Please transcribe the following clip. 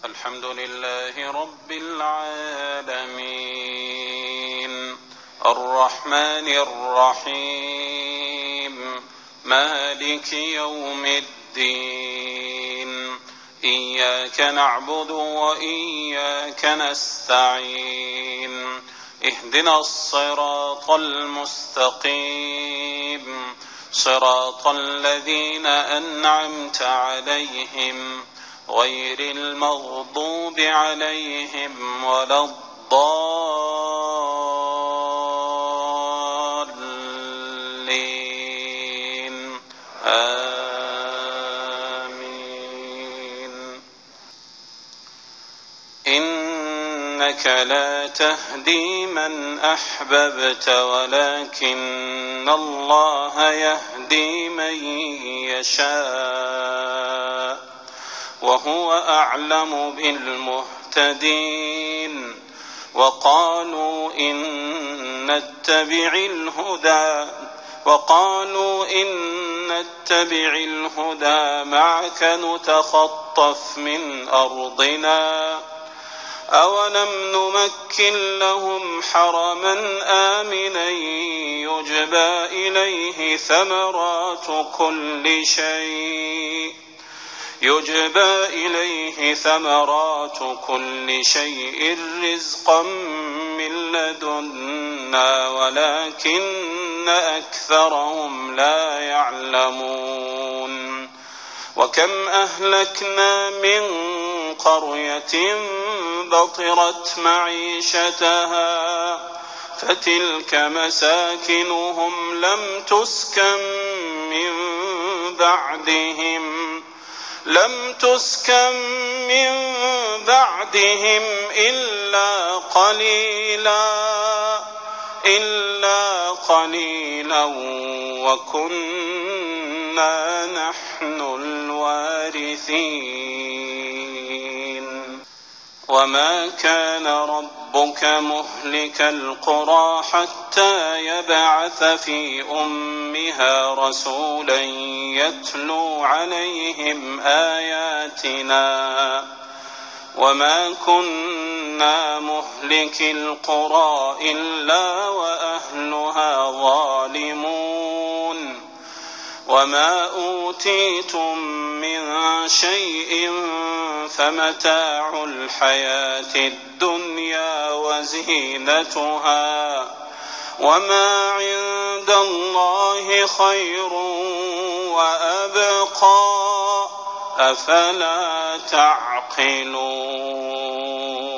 الحمد لله رب العالمين الرحمن الرحيم مالك يوم الدين إياك نعبد وإياك نستعين اهدنا الصراط المستقيم صراط الذين أنعمت عليهم غير المغضوب عليهم ولا الضالين آمين. إنك لا تهدي من أحببت ولكن الله يهدي من يشاء وهو أعلم بالمهتدين. وقالوا إن نتبع الهدى معك نتخطف من أرضنا أولم نمكن لهم حرما آمنا يجبى إليه ثمرات كل شيء رزقا من لدنا ولكن أكثرهم لا يعلمون. وكم أهلكنا من قرية بطرت معيشتها فتلك مساكنهم لم تسكن من بعدهم إلا قليلا وكنا نحن الوارثين. وما كان ربك مهلك القرى حتى يبعث في أمها رسولا يتلو عليهم آياتنا وما كنا مهلك القرى إلا وأهلها ظالمون. وما أوتيتم من شيء فمتاع الحياة الدنيا وزينتها وما عند الله خير وأبقى أفلا تعقلون.